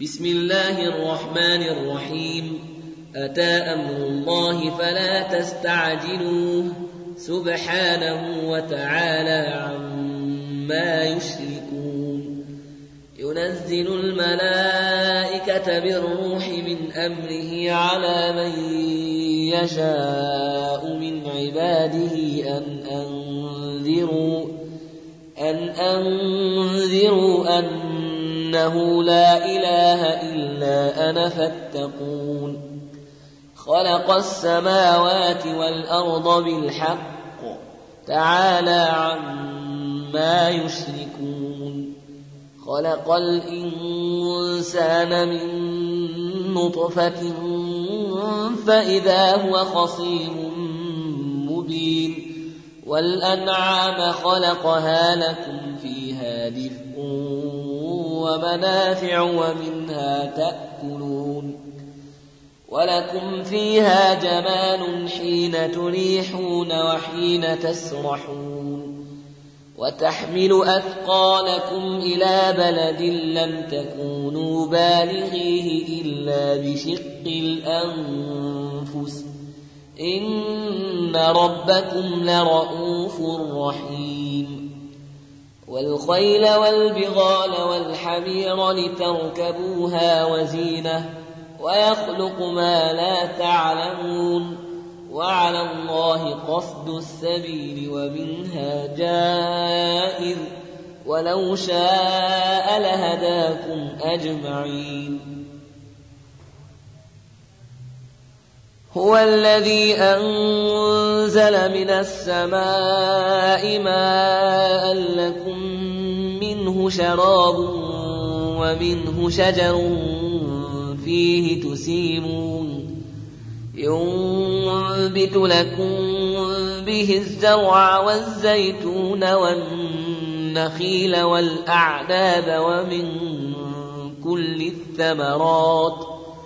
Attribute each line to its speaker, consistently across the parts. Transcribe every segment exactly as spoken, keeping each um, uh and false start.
Speaker 1: بسم الله الرحمن الرحيم. أتى أمر الله فلا تستعجلوه سبحانه وتعالى عما يشركون. ينزل الملائكة بالروح من أمره على من يشاء من عباده أن أنذروا أن أنذروا أنه لا إله إلا أنا فاتقون. خلق السماوات والأرض بالحق تعالى عما يشركون. خلق الإنسان من نطفة فإذا هو خصيم مبين. والأنعام خلقها لكم فيها دفء ومنافع ومنها تأكلون. ولكم فيها جمال حين تريحون وحين تسرحون. وتحمل أثقالكم إلى بلد لم تكونوا بالغيه إلا بشق الأنفس إن ربكم لرؤوف رحيم. والخيل والبغال والحمير لتركبوها وزينة ويخلق ما لا تعلمون. وعلى الله قصد السبيل ومنها جائر ولو شاء لهداكم أجمعين. هو الذي أنزل من السماء ماء لكم منه شراب ومنه شجر فيه تسيمون. ينبت لكم به الزرع والزيتون والنخيل والأعناب ومن كل الثمرات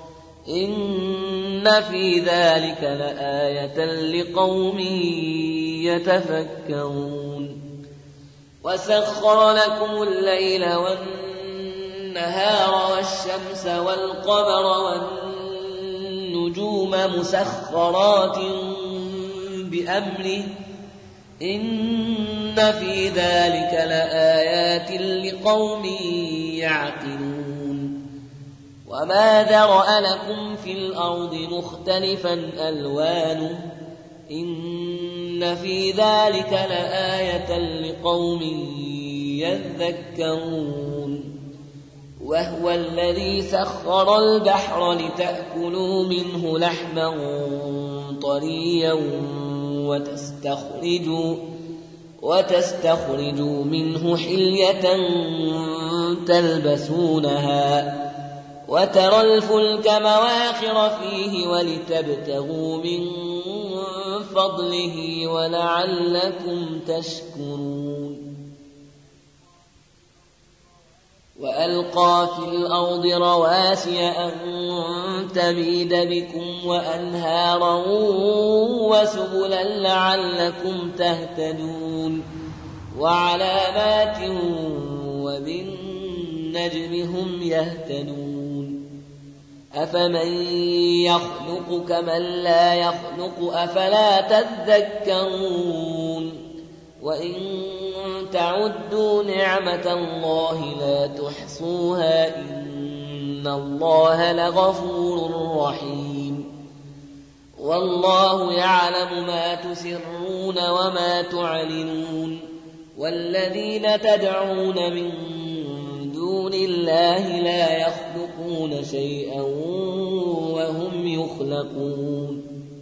Speaker 1: إن في ذلك لآية لقوم يتفكرون. وسخر لكم الليل والنهار والشمس والقمر والنجوم مسخرات بأمره إن في ذلك لآيات لقوم يعقلون. وما ذرأ لكم في الأرض مختلفا ألوانه إن في ذلك لآية لقوم يذكرون. وهو الذي سخر البحر لتأكلوا منه لحما طريا وتستخرجوا, وتستخرجوا منه حلية تلبسونها وترى الفلك مواخر فيه ولتبتغوا من فضله ولعلكم تشكرون. وألقى في الأرض رواسي أن تميد بكم وأنهارا وسبلا لعلكم تهتدون. وعلامات وبالنجم هم يهتدون. أفمن يخلق كمن لا يخلق أفلا تذكرون. وإن تعدوا نعمة الله لا تحصوها إن الله لغفور رحيم. والله يعلم ما تسرون وما تعلنون. والذين تدعون من دون الله لا يخلقون شيئا وهم يخلقون.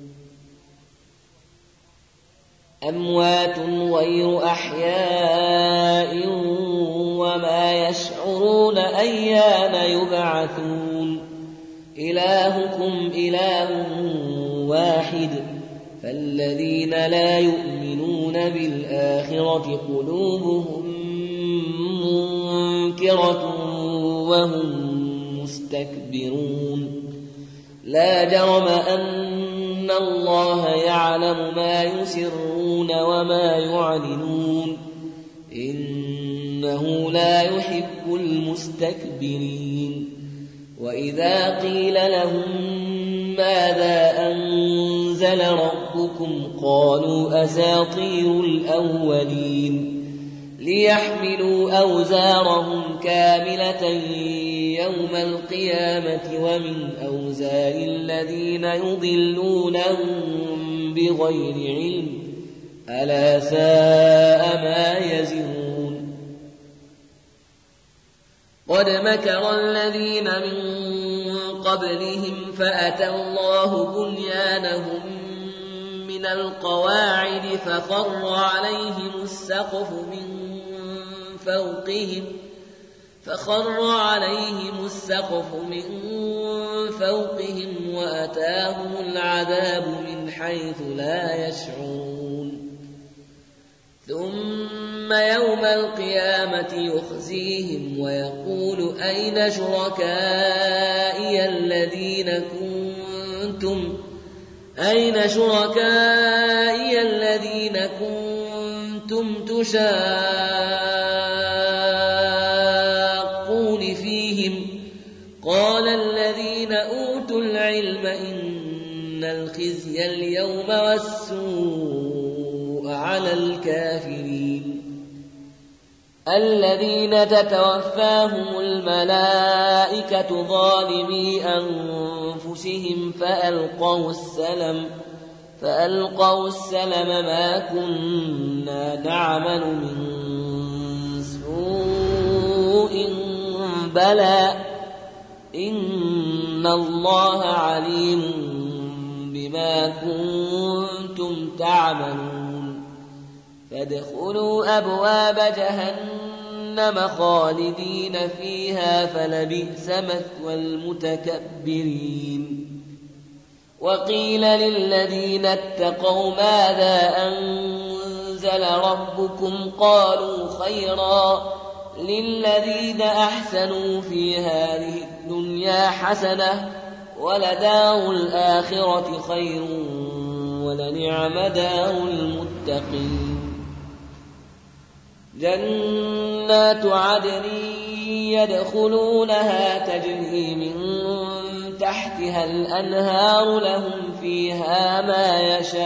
Speaker 1: أموات غير أحياء وما يشعرون أيان يبعثون. إلهكم إله واحد فالذين لا يؤمنون بالآخرة قلوبهم منكرة وهم مستكبرون. لا جرم أن الله يعلم ما يسرون وما يعلنون إنه لا يحب المستكبرين. وإذا قيل لهم ماذا أنزل ربكم قالوا أساطير الأولين ليحملوا أوزارهم كاملة يوم القيامة ومن أوزار الذين يضلونهم بغير علم ألا ساء ما يزرون. قد مكر الذين من قبلهم فأتى الله بنيانهم من القواعد فخر عليهم السقف من فوقهم فخر عليهم السقف من فوقهم وأتاهم العذاب من حيث لا يشعرون. ثم يوم القيامة يخزيهم ويقول أين شركائي الذين كنتم أين شركائي الذين كنتم تشاقون فيهم قال الذين أوتوا العلم إن الخزي اليوم والسوء على الكافرين الذين تتوفاهم الملائكة ظالمي أنفسهم فألقوا السلم فألقوا السلم ما كنا نعمل من سوء بلى إن الله عليم بما كنتم تعملون. فادخلوا أبواب جهنم خالدين فيها فلبئس مثوى المتكبرين. وقيل للذين اتقوا ماذا أنزل ربكم قالوا خيرا للذين أحسنوا في هذه الدنيا حسنة ولدار الآخرة خير ولنعم دار المتقين. جنات عدن يدخلونها تجري من تحتها الأنهار لهم فيها ما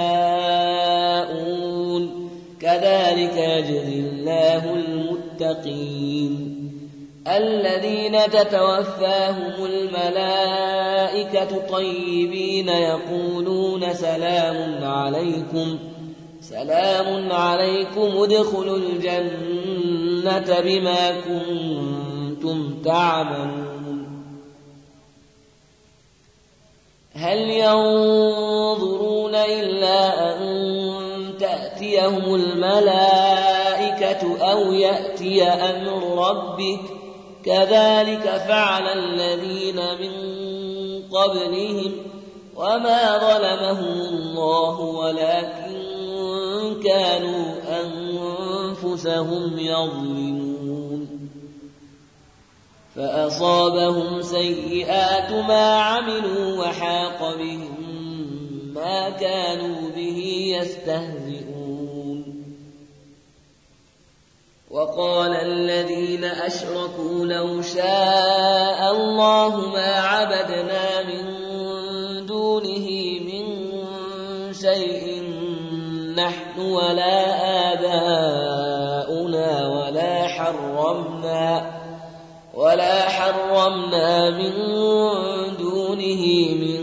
Speaker 1: يشاءون كذلك يجزي الله المتقين. الذين تتوفاهم الملائكة طيبين يقولون سلام عليكم سلام عليكم ادخلوا الجنة بما كنتم تعملون. هل ينظرون إلا أن تأتيهم الملائكة أو يأتي أمر ربك كذلك فعل الذين من قبلهم وما ظلمهم الله ولكن كانوا أنفسهم يظلمون. فأصابهم سيئات ما عملوا وحاق بهم ما كانوا به يستهزئون. وقال الذين أشركوا لو شاء الله ما عبدنا من دونه من شيء نحن ولا آباؤنا ولا حرمنا ولا حرمنا من دونه من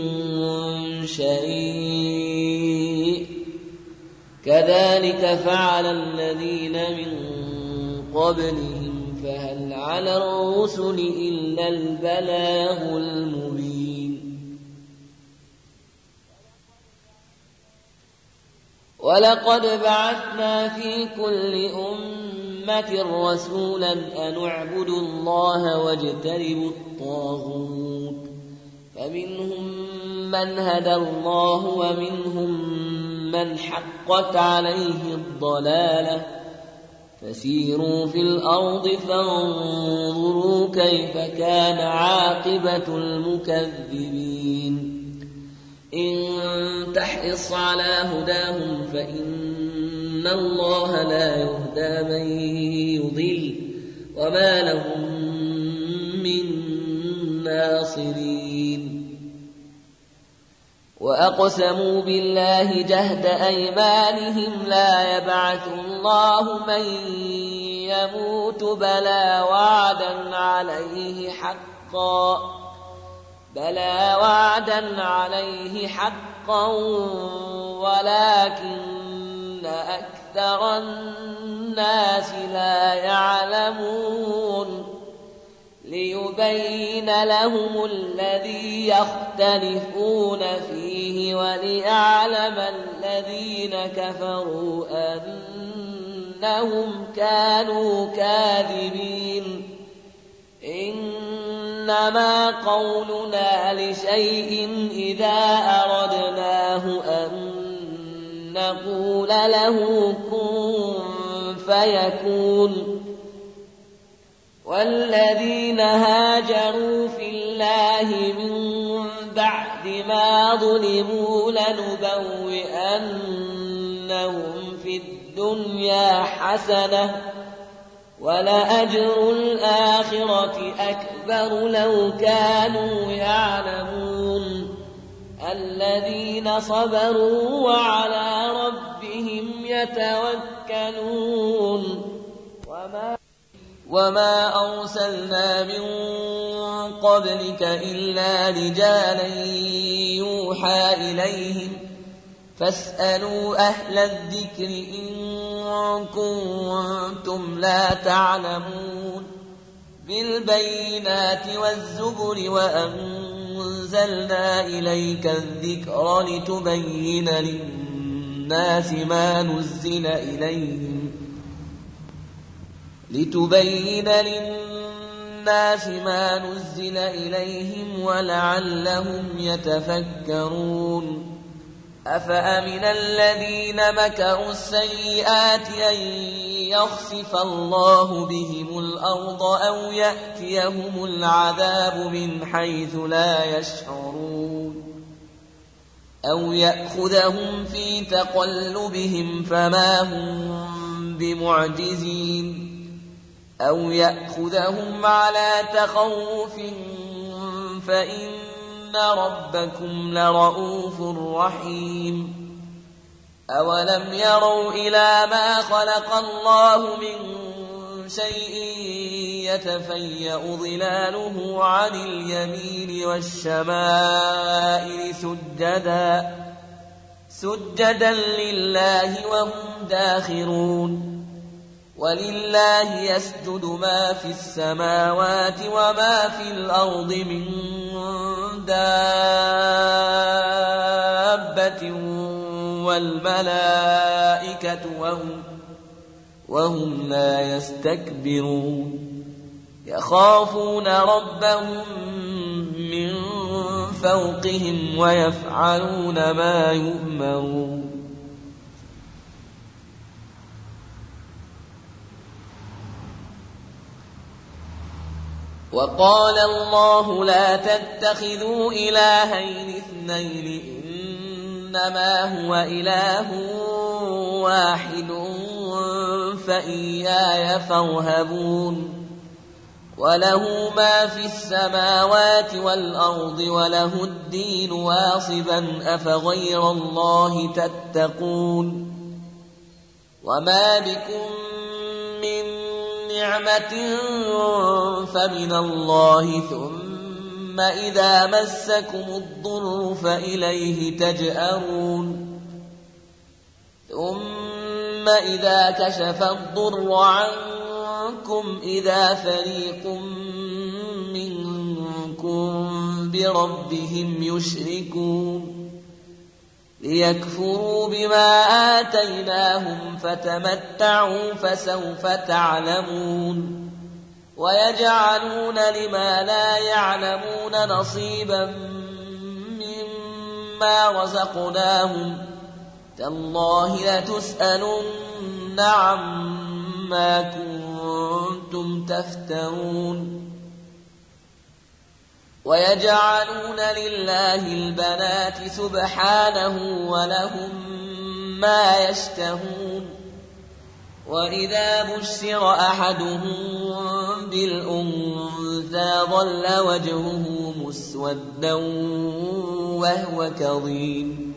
Speaker 1: شيء كذلك فعل الذين من قبلهم فهل على الرسل إلا البلاغ المبين. ولقد بعثنا في كل أمة رسولا أن اعبدوا الله واجتنبوا الطاغوت فمنهم من هدى الله ومنهم من حقت عليه الضلالة فسيروا في الأرض فانظروا كيف كان عاقبة المكذبين. إن تحرص على هداهم فإن الله لا يهدى من يضل وما لهم من ناصرين وأقسموا بالله جهد أيمانهم لا يبعث الله من يموت بلى وعدا عليه حقا بلى وعدا عليه حقا ولكن أكثر الناس لا يعلمون ليبين لهم الذي يختلفون فيه وليعلم الذين كفروا أنهم كانوا كاذبين إنما قولنا لشيء إذا أردناه أن نقول له كن فيكون والذين هاجروا في الله من بعد ما ظلموا لنبوئنهم في الدنيا حسنة ولأجر الآخرة أكبر لو كانوا يعلمون الذين صبروا وعلى ربهم يتوكلون وما وما أرسلنا من قبلك إلا رجالا يوحى إليهم فاسألوا أهل الذكر إن كنتم لا تعلمون بالبينات والزبر وأنزلنا إليك الذكر لتبين للناس ما نزل إليهم لتبين للناس ما نزل إليهم ولعلهم يتفكرون أفأمن الذين مكروا السيئات أن يخسف الله بهم الأرض أو يأتيهم العذاب من حيث لا يشعرون أو يأخذهم في تقلبهم فما هم بمعجزين أو يأخذهم على تخوف فإن ربكم لرؤوف رحيم أولم يروا إلى ما خلق الله من شيء يتفيأ ظلاله عن اليمين والشمائل سجدا سجدا لله وهم داخرون ولله يسجد ما في السماوات وما في الأرض من دابة والملائكة وهم, وهم لا يستكبرون يخافون ربهم من فوقهم ويفعلون ما يؤمرون وقال الله لا تتخذوا إلهين اثنين إنما هو إله واحد فإياي فارهبون وله ما في السماوات والأرض وله الدين واصبا أفغير الله تتقون وما بكم من نعمة فمن الله ثم إذا مسكم الضر فإليه تجأرون ثم إذا كشف الضر عنكم إذا فريق منكم بربهم يشركون ليكفروا بما آتيناهم فتمتعوا فسوف تعلمون ويجعلون لما لا يعلمون نصيبا مما رزقناهم تالله لتسألن عما كنتم تفترون ويجعلون لله البنات سبحانه ولهم ما يشتهون وإذا بشر أحدهم بالأنثى أنثى ظل وجهه مسودا وهو كظيم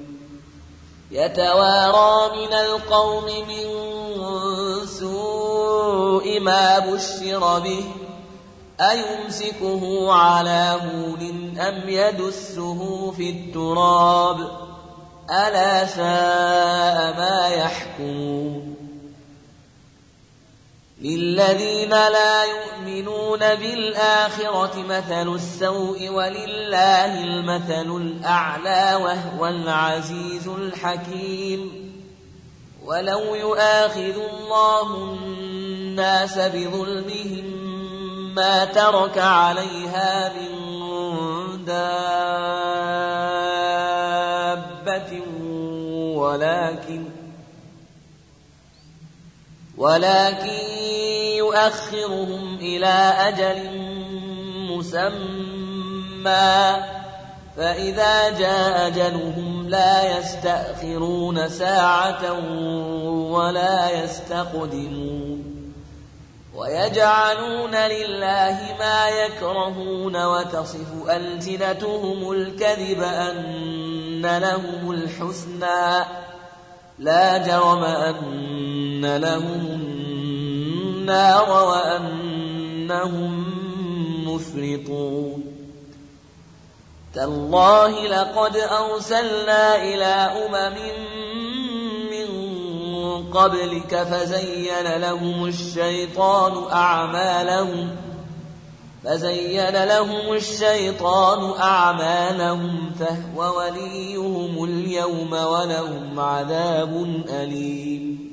Speaker 1: يتوارى من القوم من سوء ما بشر به أيمسكه على هون أم يدسه في التراب ألا ساء ما يحكمون للذين لا يؤمنون بالآخرة مثل السوء ولله المثل الأعلى وهو العزيز الحكيم ولو يؤاخذ الله الناس بظلمهم ما ترك عليها من دابة ولكن ولكن يؤخرهم إلى أجل مسمى فإذا جاء أجلهم لا يستأخرون ساعة ولا يستقدمون ويجعلون لله ما يكرهون وتصف ألسنتهم الكذب أن لهم الحسنى لا جرم أن لهم النار وأنهم مفرطون تالله لقد أرسلنا إلى أمم من قبلك فزين لهم الشيطان أعمالهم فزين لهم الشيطان أعمالهم فهو وليهم اليوم ولهم عذاب أليم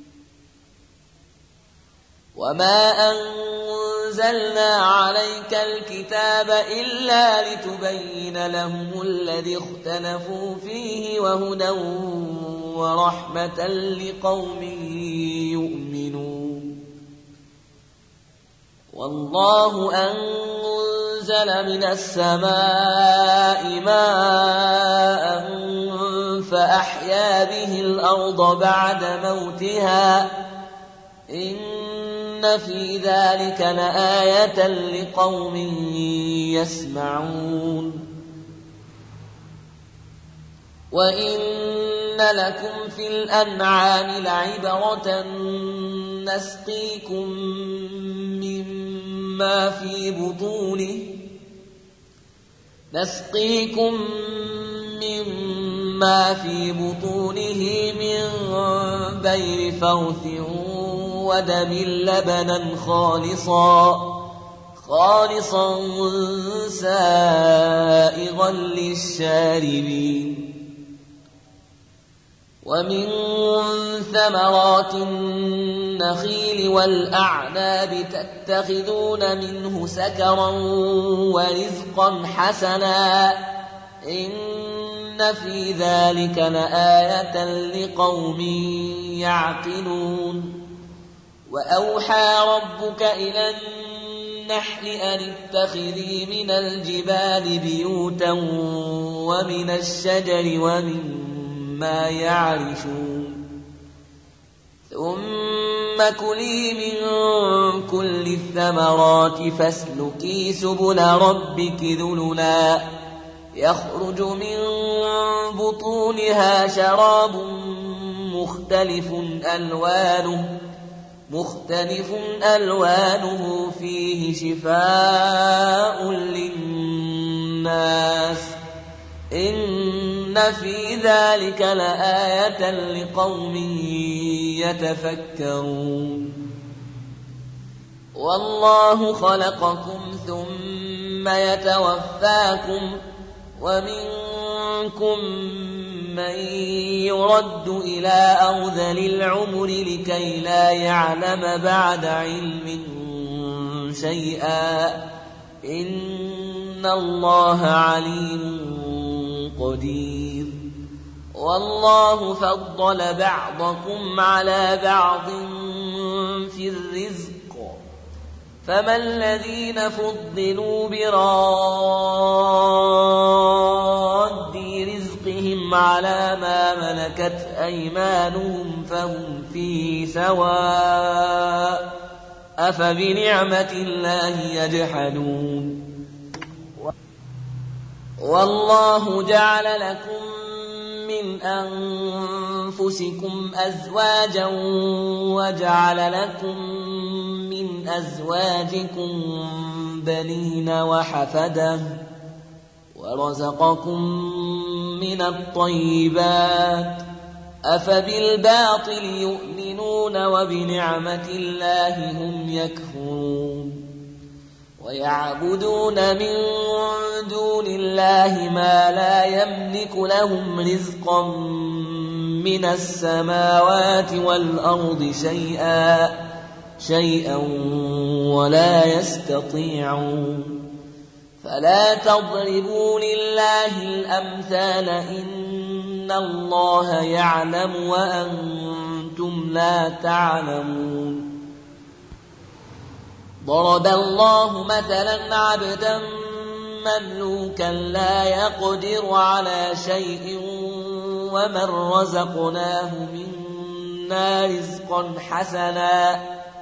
Speaker 1: وما أنزلنا عليك الكتاب إلا لتبين لهم الذي اختلفوا فيه وهدى ورحمة لقوم يؤمنون والله أنزل من السماء ماء فأحيا به الأرض بعد موتها إن في ذلك لآية لقوم يسمعون وإن لكم في الأنعام لعبرة نسقيكم مما في بطونه نسقيكم مما في بطونه من بين فرث ودم لبنا خالصا خالصا سائغا للشاربين ومن ثمرات النخيل والأعناب تتخذون منه سكرا ورزقا حسنا إن في ذلك لآية لقوم يعقلون وأوحى ربك إلى النحل أن اتخذي من الجبال بيوتا ومن الشجر ومما يعرشون ثم كلي من كل الثمرات فاسلكي سبل ربك ذللا يخرج من بطونها شراب مختلف ألوانه مختلف ألوانه فيه شفاء للناس إن في ذلك لآية لقوم يتفكرون والله خلقكم ثم يتوفاكم ومنكم من يرد إلى أرذل العمر لكي لا يعلم بعد علم شيئا إن الله عليم قدير والله فضل بعضكم على بعض في الرزق فما الذين فضلوا براد رزقهم على ما ملكت أيمانهم فهم فيه سواء أفبنعمة الله يجحدون والله جعل لكم من أنفسكم أزواجا وجعل لكم من أزواجكم بنين وحفدة ورزقكم من الطيبات أفبالباطل يؤمنون وبنعمة الله هم يكفرون ويعبدون من دون الله ما لا يملك لهم رزقا من السماوات والأرض شيئا شيئا ولا يستطيعون فلا تضربوا لله الأمثال إن الله يعلم وأنتم لا تعلمون ضرب الله مثلا عبدا مملوكا لا يقدر على شيء ومن رزقناه منا رزقا حسنا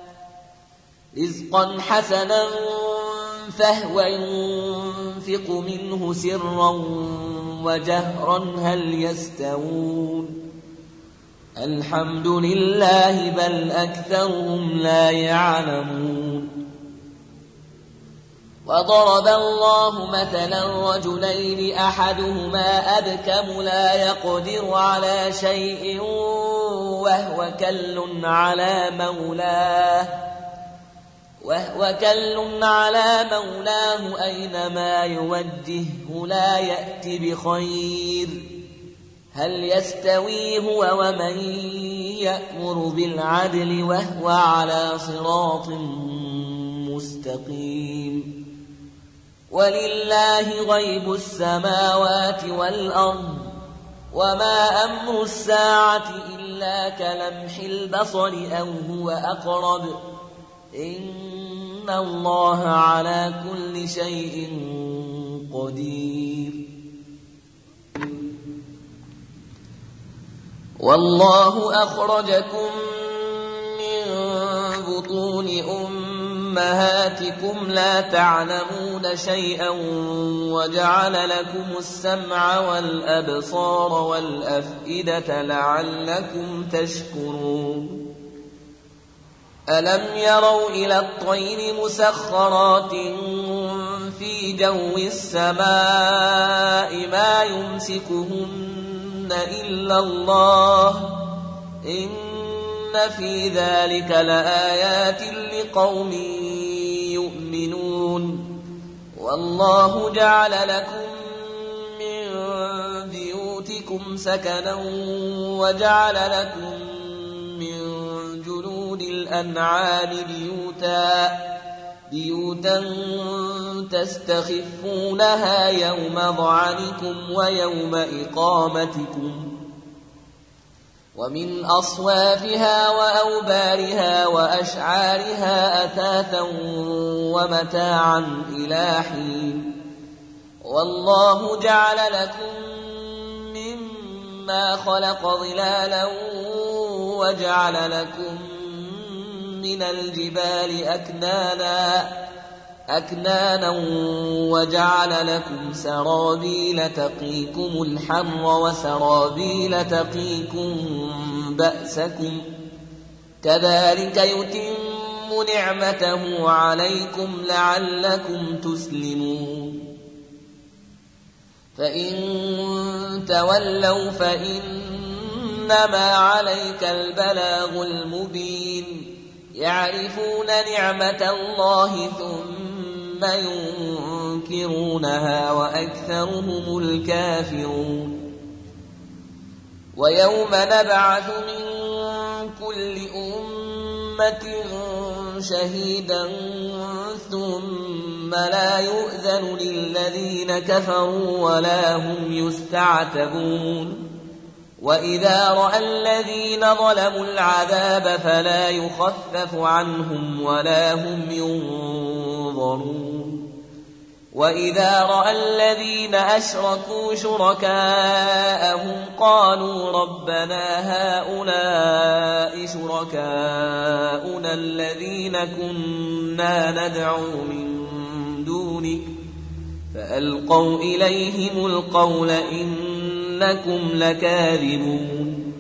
Speaker 1: رزقا حسنا فهو ينفق منه سرا وجهرا هل يستوون الحمد لله بل أكثرهم لا يعلمون وضرب الله مثلا رجلين أحدهما أبكم لا يقدر على شيء وهو كل على مولاه وهو كل على مولاه أينما يوجهه لا يأتي بخير هل يستوي هو ومن يأمر بالعدل وهو على صراط مستقيم ولله غيب السماوات والأرض وما أمر الساعة إلا كلمح البصر أو هو أقرب إن الله على كل شيء قدير والله أخرجكم من بطون أمهاتكم لا تعلمون شيئا وجعل لكم السمع والأبصار والأفئدة لعلكم تشكرون ألم يروا إلى الطير مسخرات في جو السماء ما يمسكهن إلا الله إن في ذلك لآيات لقوم يؤمنون والله جعل لكم من بيوتكم سكنا وجعل لكم من جلود الأنعام بيوتا بيوتا تستخفونها يوم ظعنكم ويوم إقامتكم ومن أصوافها وأوبارها وأشعارها أثاثا ومتاعا إلى حين والله جعل لكم مما خلق ظلالا وجعل لكم من الجبال أكنانا أكنانا وجعل لكم سرابيل تقيكم الحر وسرابيل تقيكم بأسكم كذلك يتم نعمته عليكم لعلكم تسلمون فإن تولوا فإنما عليك البلاغ المبين يعرفون نعمة الله ثم ينكرونها وأكثرهم الكافرون ويوم نبعث من كل أمة شهيدا ثم لا يؤذن للذين كفروا ولا هم يستعتبون وإذا رأى الذين ظلموا العذاب فلا يخفف عنهم ولا هم ينظرون وإذا رأى الذين أشركوا شركاءهم قالوا ربنا هؤلاء شركاؤنا الذين كنا ندعو من دونك فألقوا إليهم القول إنكم لكاذبون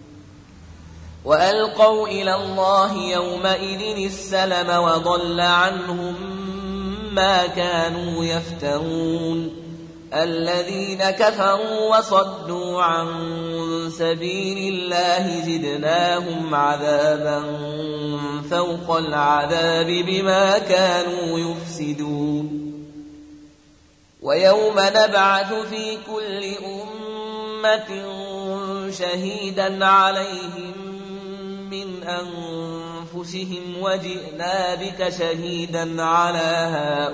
Speaker 1: وألقوا إلى الله يومئذ السلم وضل عنهم ما كانوا يفترون الذين كفروا وصدوا عن سبيل الله زدناهم عذابا فوق العذاب بما كانوا يفسدون ويوم نبعث في كل أمة شهيدا عليهم من أنفسهم وجئنا بك شهيدا على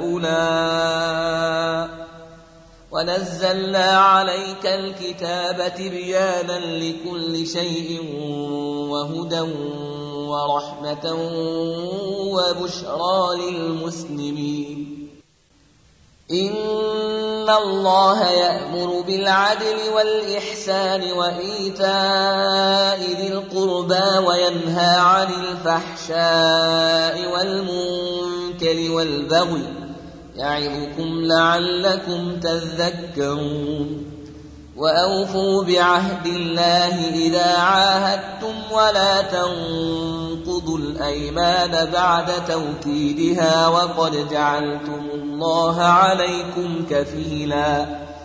Speaker 1: هؤلاء ونزلنا عليك الكتاب تبيانا لكل شيء وهدى ورحمة وبشرى للمسلمين إن الله يأمر بالعدل والإحسان وإيتاء ذي القربى وينهى عن الفحشاء والمنكر والبغي يعظكم لعلكم تذكرون وأوفوا بعهد الله إذا عاهدتم ولا تنقضوا الأيمان بعد توكيدها وقد جعلتم الله عليكم كفيلا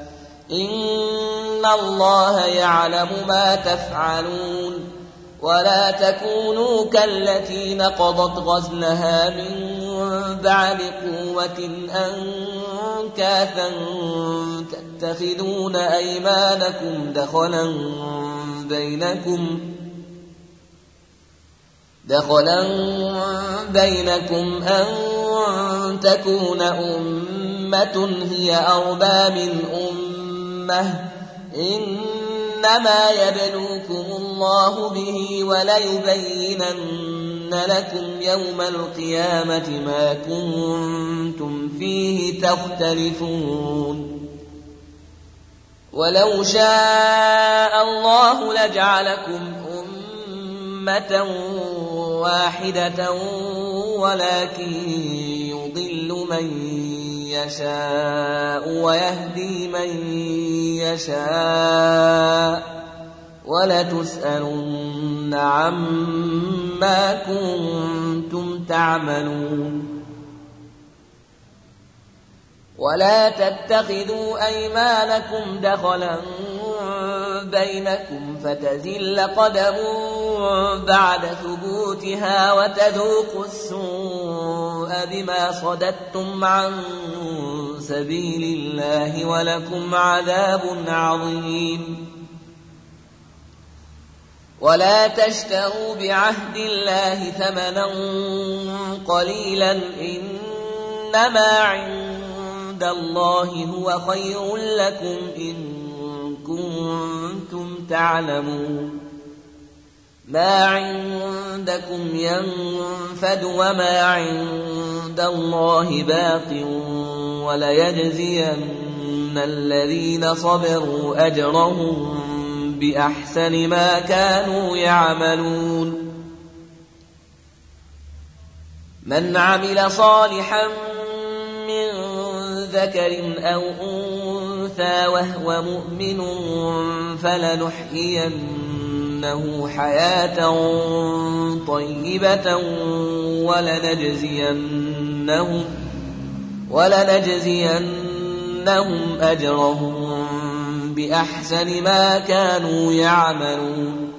Speaker 1: إن الله يعلم ما تفعلون ولا تكونوا كالتي نقضت غزلها من بعد قوة أنكاثا تتخذون أيمانكم دخلا بينكم دخلا بينكم أن تكون أمة هي أربى من أمة إنما يبلوكم الله به وليبينن لكم يوم القيامة ما كنتم فيه تختلفون ولو شاء الله لجعلكم أمة واحدة ولكن يضل من يشاء ويهدي من يشاء ولتسألن عما كنتم تعملون ولا تتخذوا أيمانكم دخلا بينكم فتزل قدم بعد ثبوتها وتذوقوا السوء بما صددتم عن سبيل الله ولكم عذاب عظيم ولا تشتروا بعهد الله ثمنا قليلا إنما عند الله هو خير لكم إن كنتم تعلمون ما عندكم ينفد وما عند الله باق وليجزين الذين صبروا أجرهم بأحسن ما كانوا يعملون من عمل صالحا من ذكر أو أنثى وهو مؤمن فلنحيينه حياة طيبة ولنجزينهم, ولنجزينهم أجرهم بأحسن ما كانوا يعملون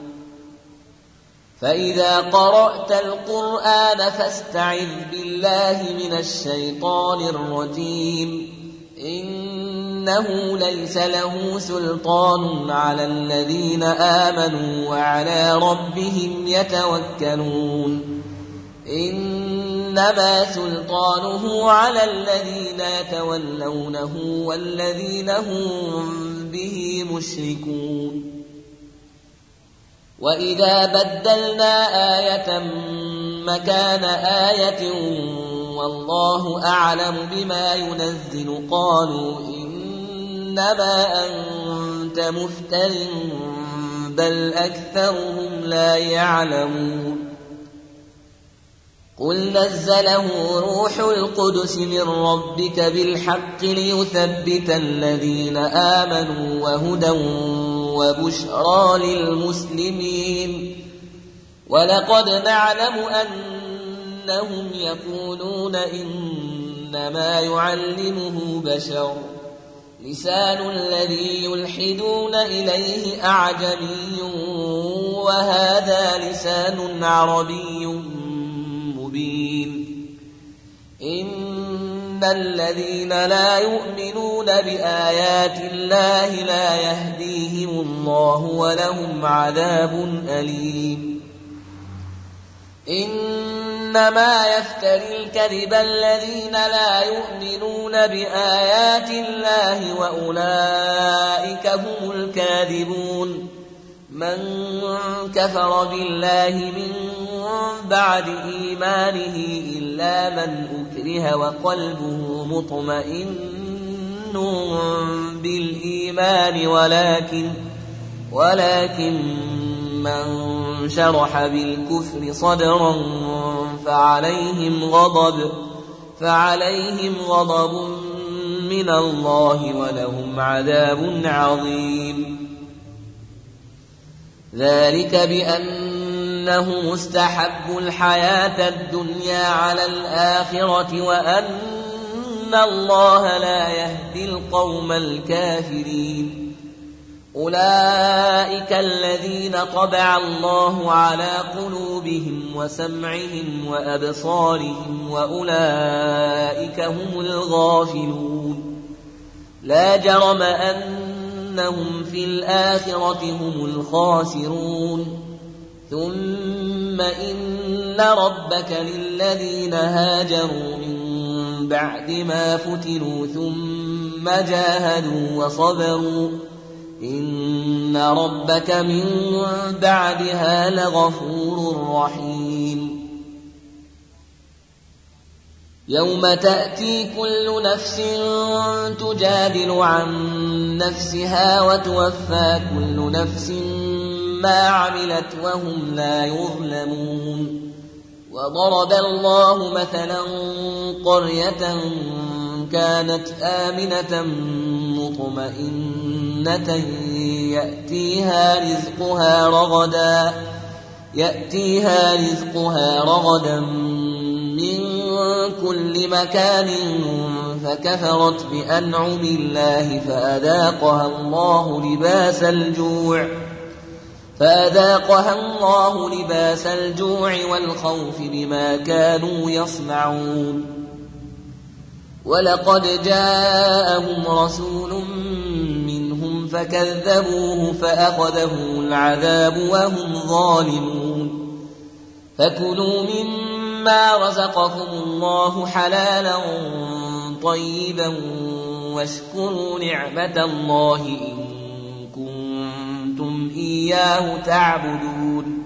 Speaker 1: فإذا قرأت القرآن فاستعذ بالله من الشيطان الرجيم إنه ليس له سلطان على الذين آمنوا وعلى ربهم يتوكلون إنما سلطانه على الذين يتولونه والذين هم به مشركون وإذا بدلنا آية مكان آية والله أعلم بما ينزل قالوا إنما أنت مفتر بل أكثرهم لا يعلمون قل نزله روح القدس من ربك بالحق ليثبت الذين آمنوا وهدى وبشرى للمسلمين ولقد نعلم أنهم يقولون إنما يعلمه بشر لسان الذي يلحدون إليه أعجمي وهذا لسان عربي مبين إن الذين لا يؤمنون بآيات الله لا يهديهم الله ولهم عذاب أليم إنما يفتري الكذب الذين لا يؤمنون بآيات الله وأولئك هم الكاذبون من كفر بالله من بعد إيمانه إلا من أكره وقلبه مطمئن بالإيمان ولكن ولكن من شرح بالكفر صدرا فعليهم غضب فعليهم غضب من الله ولهم عذاب عظيم ذلك بأنه مستحب الحياة الدنيا على الآخرة وأن الله لا يهدي القوم الكافرين أولئك الذين طبع الله على قلوبهم وسمعهم وأبصارهم وأولئك هم الغافلون لا جرم أنهم في الآخرة هم الخاسرون ثم إن ربك للذين هاجروا من بعد ما فتنوا ثم جاهدوا وصبروا إن ربك من بعدها لغفور رحيم يوم تأتي كل نفس تجادل عن نفسها وتوفى كل نفس ما عملت وهم لا يظلمون وضرب الله مثلا قرية كانت آمنة مطمئنة يأتيها رزقها رغدا يأتيها رزقها رغدا من كل مكان فكفرت بأنعم الله فأذاقها الله لباس الجوع فأذاقها الله لباس الجوع والخوف بما كانوا يصنعون ولقد جاءهم رسول منهم فكذبوه فأخذهم العذاب وهم ظالمون فكلوا مما رزقكم الله حلالا طيبا واشكروا نعمة الله إن كنتم إياه تعبدون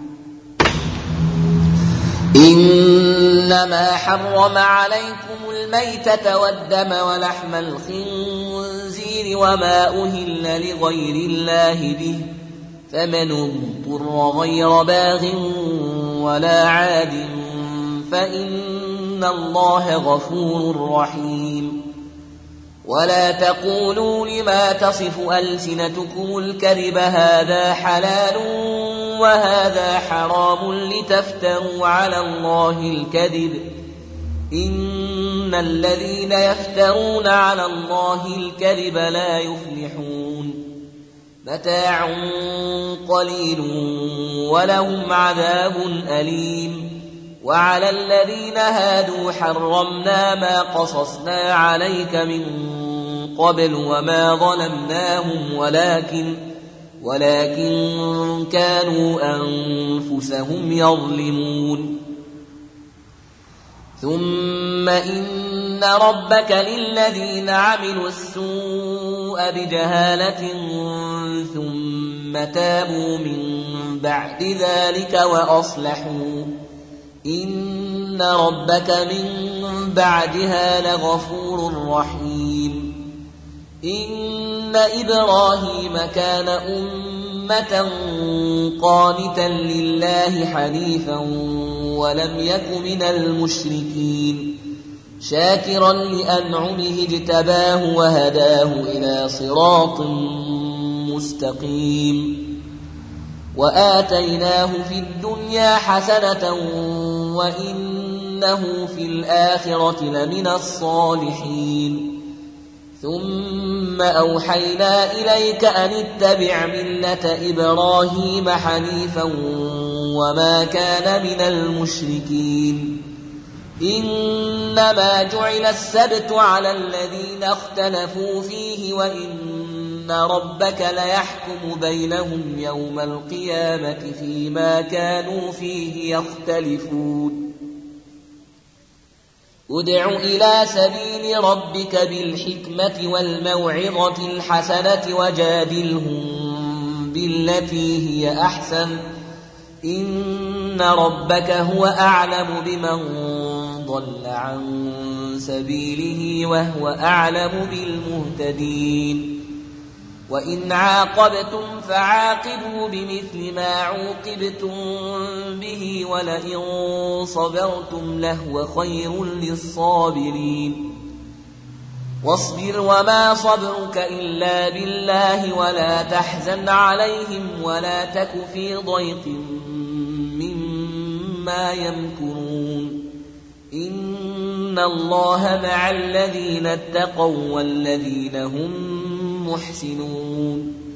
Speaker 1: إنما حرم عليكم الميتة والدم ولحم الخنزير وما أهل لغير الله به فمن اضطر غير باغ ولا عاد فإن الله غفور رحيم ولا تقولوا لما تصف ألسنتكم الكذب هذا حلال وهذا حرام لتفتروا على الله الكذب إن الذين يفترون على الله الكذب لا يفلحون متاع قليل ولهم عذاب أليم وعلى الذين هادوا حرمنا ما قصصنا عليك من قبل وما ظلمناهم ولكن ولكن كانوا أنفسهم يظلمون ثم إن ربك للذين عملوا السوء بجهالة ثم تابوا من بعد ذلك وأصلحوا إن ربك من بعدها لغفور رحيم إن إبراهيم كان أمة قانتا لله حنيفا ولم يك من المشركين شاكرا لأنعمه اجتباه وهداه إلى صراط مستقيم وآتيناه في الدنيا حسنة وإنه في الآخرة لمن الصالحين ثم أوحينا إليك أن اتبع ملة إبراهيم حنيفا وما كان من المشركين إنما جعل السبت على الذين اختلفوا فيه وإن ربك ليحكم بينهم يوم القيامة فيما كانوا فيه يختلفون ادع إلى سبيل ربك بالحكمة والموعظة الحسنة وجادلهم بالتي هي أحسن إن ربك هو أعلم بمن ضل عن سبيله وهو أعلم بالمهتدين وإن عاقبتم فعاقبوا بمثل ما عوقبتم به ولئن صبرتم لهو خير للصابرين واصبر وما صبرك إلا بالله ولا تحزن عليهم ولا تك في ضيق مما يمكرون إن الله مع الذين اتقوا والذين هم محسنون